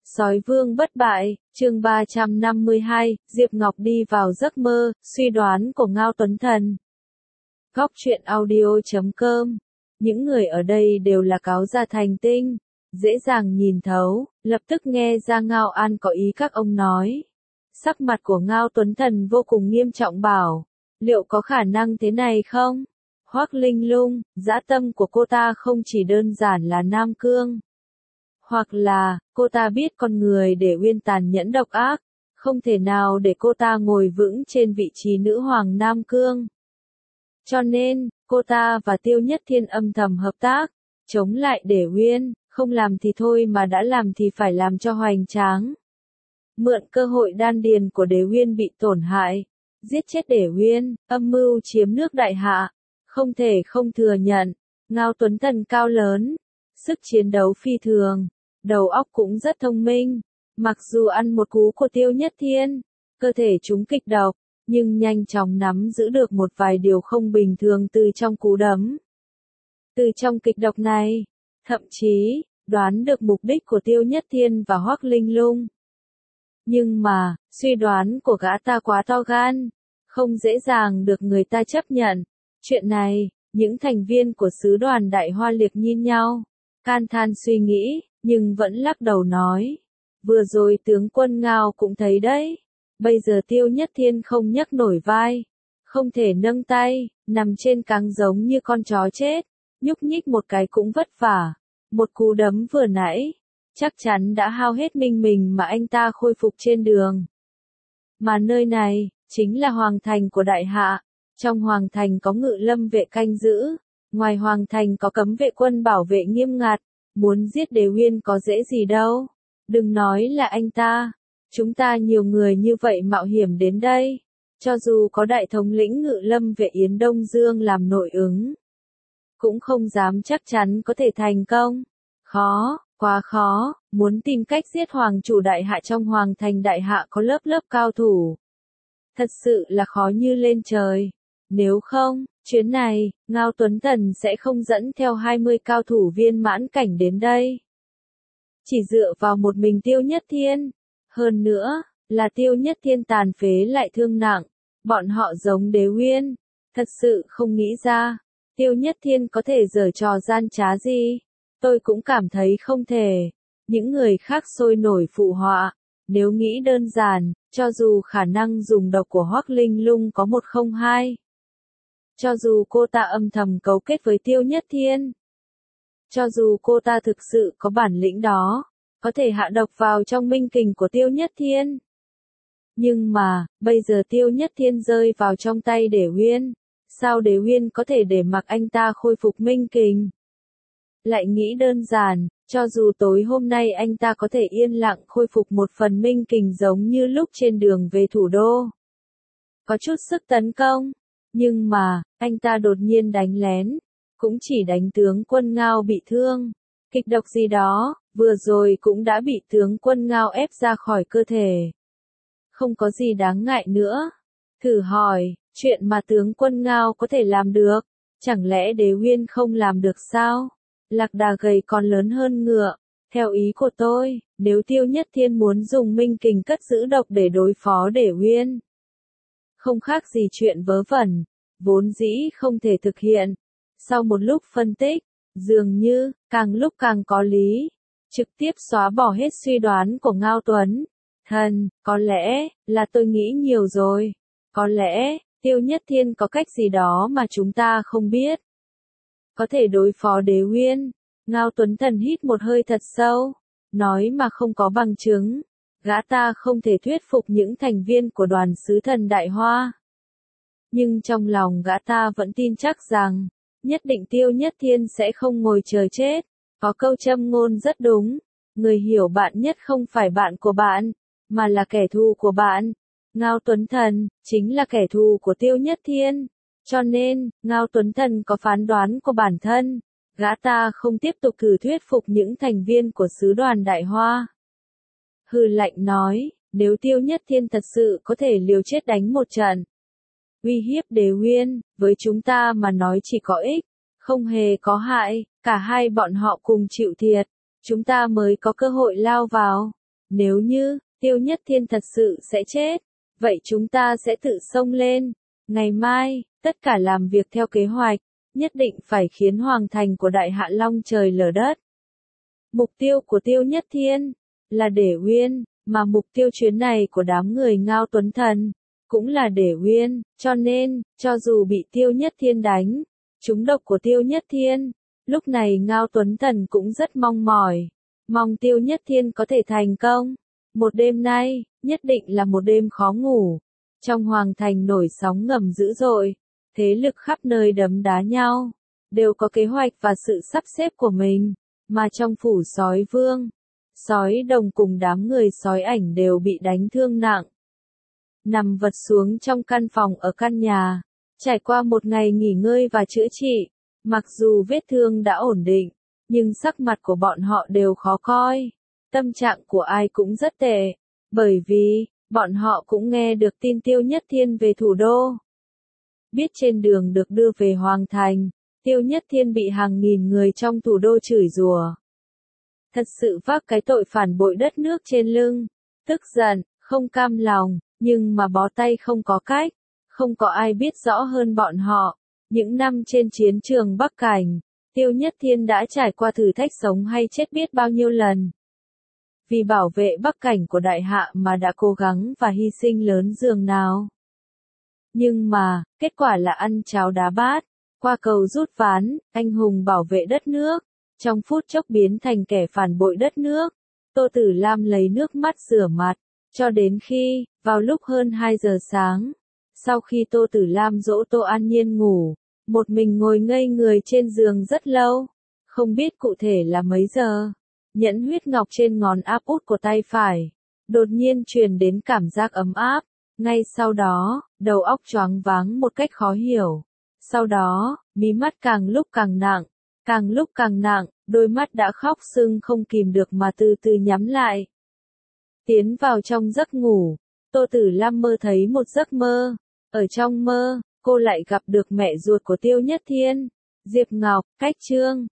Sói vương bất bại, chương 352, Diệp Ngọc đi vào giấc mơ, suy đoán của Ngao Tuấn Thần. Góc truyện audio.com. Những người ở đây đều là cáo gia thành tinh, dễ dàng nhìn thấu, lập tức nghe ra Ngao An có ý các ông nói. Sắc mặt của Ngao Tuấn Thần vô cùng nghiêm trọng bảo, liệu có khả năng thế này không? Hoắc Linh Lung, dã tâm của cô ta không chỉ đơn giản là Nam Cương. Hoặc là, cô ta biết con người để Uyên tàn nhẫn độc ác, không thể nào để cô ta ngồi vững trên vị trí nữ hoàng Nam Cương. Cho nên, cô ta và Tiêu Nhất Thiên âm thầm hợp tác, chống lại để Uyên, không làm thì thôi mà đã làm thì phải làm cho hoành tráng. Mượn cơ hội đan điền của Đế Uyên bị tổn hại, giết chết Đế Uyên, âm mưu chiếm nước Đại Hạ, không thể không thừa nhận, Ngao Tuấn Thần cao lớn, sức chiến đấu phi thường, đầu óc cũng rất thông minh, mặc dù ăn một cú của Tiêu Nhất Thiên, cơ thể chúng kịch độc, nhưng nhanh chóng nắm giữ được một vài điều không bình thường từ trong cú đấm. Từ trong kịch độc này, thậm chí, đoán được mục đích của Tiêu Nhất Thiên và Hoắc Linh Lung. Nhưng mà, suy đoán của gã ta quá to gan, không dễ dàng được người ta chấp nhận. Chuyện này, những thành viên của sứ đoàn Đại Hoa liếc nhìn nhau, can than suy nghĩ, nhưng vẫn lắc đầu nói. Vừa rồi tướng quân Ngao cũng thấy đấy, bây giờ Tiêu Nhất Thiên không nhấc nổi vai, không thể nâng tay, nằm trên cáng giống như con chó chết, nhúc nhích một cái cũng vất vả. Một cú đấm vừa nãy, chắc chắn đã hao hết mình mà anh ta khôi phục trên đường. Mà nơi này, chính là hoàng thành của Đại Hạ. Trong hoàng thành có ngự lâm vệ canh giữ, ngoài hoàng thành có cấm vệ quân bảo vệ nghiêm ngặt, muốn giết Đế Uyên có dễ gì đâu. Đừng nói là anh ta, chúng ta nhiều người như vậy mạo hiểm đến đây, cho dù có đại thống lĩnh ngự lâm vệ Yến Đông Dương làm nội ứng, cũng không dám chắc chắn có thể thành công. Khó, quá khó, muốn tìm cách giết hoàng chủ Đại Hạ trong hoàng thành Đại Hạ có lớp lớp cao thủ. Thật sự là khó như lên trời. Nếu không, chuyến này, Ngao Tuấn Thần sẽ không dẫn theo 20 cao thủ viên mãn cảnh đến đây. Chỉ dựa vào một mình Tiêu Nhất Thiên. Hơn nữa, là Tiêu Nhất Thiên tàn phế lại thương nặng. Bọn họ giống Đế Uyên. Thật sự không nghĩ ra, Tiêu Nhất Thiên có thể giở trò gian trá gì. Tôi cũng cảm thấy không thể. Những người khác sôi nổi phụ họa. Nếu nghĩ đơn giản, cho dù khả năng dùng độc của Hoắc Linh Lung có 102. Cho dù cô ta âm thầm cấu kết với Tiêu Nhất Thiên. Cho dù cô ta thực sự có bản lĩnh đó, có thể hạ độc vào trong minh kình của Tiêu Nhất Thiên. Nhưng mà, bây giờ Tiêu Nhất Thiên rơi vào trong tay Đế Uyên. Sao Đế Uyên có thể để mặc anh ta khôi phục minh kình? Lại nghĩ đơn giản, cho dù tối hôm nay anh ta có thể yên lặng khôi phục một phần minh kình giống như lúc trên đường về thủ đô. Có chút sức tấn công. Nhưng mà, anh ta đột nhiên đánh lén, cũng chỉ đánh tướng quân Ngao bị thương. Kịch độc gì đó, vừa rồi cũng đã bị tướng quân Ngao ép ra khỏi cơ thể. Không có gì đáng ngại nữa. Thử hỏi, chuyện mà tướng quân Ngao có thể làm được, chẳng lẽ Đế Uyên không làm được sao? Lạc đà gầy còn lớn hơn ngựa. Theo ý của tôi, nếu Tiêu Nhất Thiên muốn dùng minh kình cất giữ độc để đối phó Đế Uyên, không khác gì chuyện vớ vẩn, vốn dĩ không thể thực hiện. Sau một lúc phân tích, dường như, càng lúc càng có lý, trực tiếp xóa bỏ hết suy đoán của Ngao Tuấn Thần, có lẽ, là tôi nghĩ nhiều rồi. Có lẽ, Tiêu Nhất Thiên có cách gì đó mà chúng ta không biết. Có thể đối phó Đế Uyên. Ngao Tuấn Thần hít một hơi thật sâu, nói mà không có bằng chứng. Gã ta không thể thuyết phục những thành viên của đoàn sứ thần Đại Hoa. Nhưng trong lòng gã ta vẫn tin chắc rằng, nhất định Tiêu Nhất Thiên sẽ không ngồi chờ chết. Có câu châm ngôn rất đúng, người hiểu bạn nhất không phải bạn của bạn, mà là kẻ thù của bạn. Ngao Tuấn Thần, chính là kẻ thù của Tiêu Nhất Thiên. Cho nên, Ngao Tuấn Thần có phán đoán của bản thân, gã ta không tiếp tục thử thuyết phục những thành viên của sứ đoàn Đại Hoa. Hừ lạnh nói, nếu Tiêu Nhất Thiên thật sự có thể liều chết đánh một trận, uy hiếp Đế Uyên, với chúng ta mà nói chỉ có ích, không hề có hại, cả hai bọn họ cùng chịu thiệt, chúng ta mới có cơ hội lao vào. Nếu như, Tiêu Nhất Thiên thật sự sẽ chết, vậy chúng ta sẽ tự xông lên. Ngày mai, tất cả làm việc theo kế hoạch, nhất định phải khiến hoàng thành của Đại Hạ long trời lở đất. Mục tiêu của Tiêu Nhất Thiên là để Uyên, mà mục tiêu chuyến này của đám người Ngao Tuấn Thần cũng là để Uyên, cho nên, cho dù bị Tiêu Nhất Thiên đánh, trúng độc của Tiêu Nhất Thiên, lúc này Ngao Tuấn Thần cũng rất mong mỏi, mong Tiêu Nhất Thiên có thể thành công. Một đêm nay, nhất định là một đêm khó ngủ. Trong hoàng thành nổi sóng ngầm dữ dội, thế lực khắp nơi đấm đá nhau, đều có kế hoạch và sự sắp xếp của mình, mà trong phủ sói vương, sói đồng cùng đám người sói ảnh đều bị đánh thương nặng. Nằm vật xuống trong căn phòng ở căn nhà, trải qua một ngày nghỉ ngơi và chữa trị, mặc dù vết thương đã ổn định, nhưng sắc mặt của bọn họ đều khó coi, tâm trạng của ai cũng rất tệ, bởi vì, bọn họ cũng nghe được tin Tiêu Nhất Thiên về thủ đô. Biết trên đường được đưa về Hoàng Thành, Tiêu Nhất Thiên bị hàng nghìn người trong thủ đô chửi rủa. Thật sự vác cái tội phản bội đất nước trên lưng, tức giận, không cam lòng, nhưng mà bó tay không có cách, không có ai biết rõ hơn bọn họ. Những năm trên chiến trường Bắc Cảnh, Tiêu Nhất Thiên đã trải qua thử thách sống hay chết biết bao nhiêu lần. Vì bảo vệ Bắc Cảnh của Đại Hạ mà đã cố gắng và hy sinh lớn dường nào. Nhưng mà, kết quả là ăn cháo đá bát, qua cầu rút ván, anh hùng bảo vệ đất nước, trong phút chốc biến thành kẻ phản bội đất nước. Tô Tử Lam lấy nước mắt rửa mặt, cho đến khi, vào lúc hơn 2 giờ sáng, sau khi Tô Tử Lam dỗ Tô An Nhiên ngủ, một mình ngồi ngây người trên giường rất lâu, không biết cụ thể là mấy giờ. Nhẫn huyết ngọc trên ngón áp út của tay phải, đột nhiên truyền đến cảm giác ấm áp, ngay sau đó, đầu óc choáng váng một cách khó hiểu. Sau đó, mí mắt càng lúc càng nặng, đôi mắt đã khóc sưng không kìm được mà từ từ nhắm lại. Tiến vào trong giấc ngủ, Tô Tử Lam mơ thấy một giấc mơ, ở trong mơ, cô lại gặp được mẹ ruột của Tiêu Nhất Thiên, Diệp Ngọc, Cách Trương.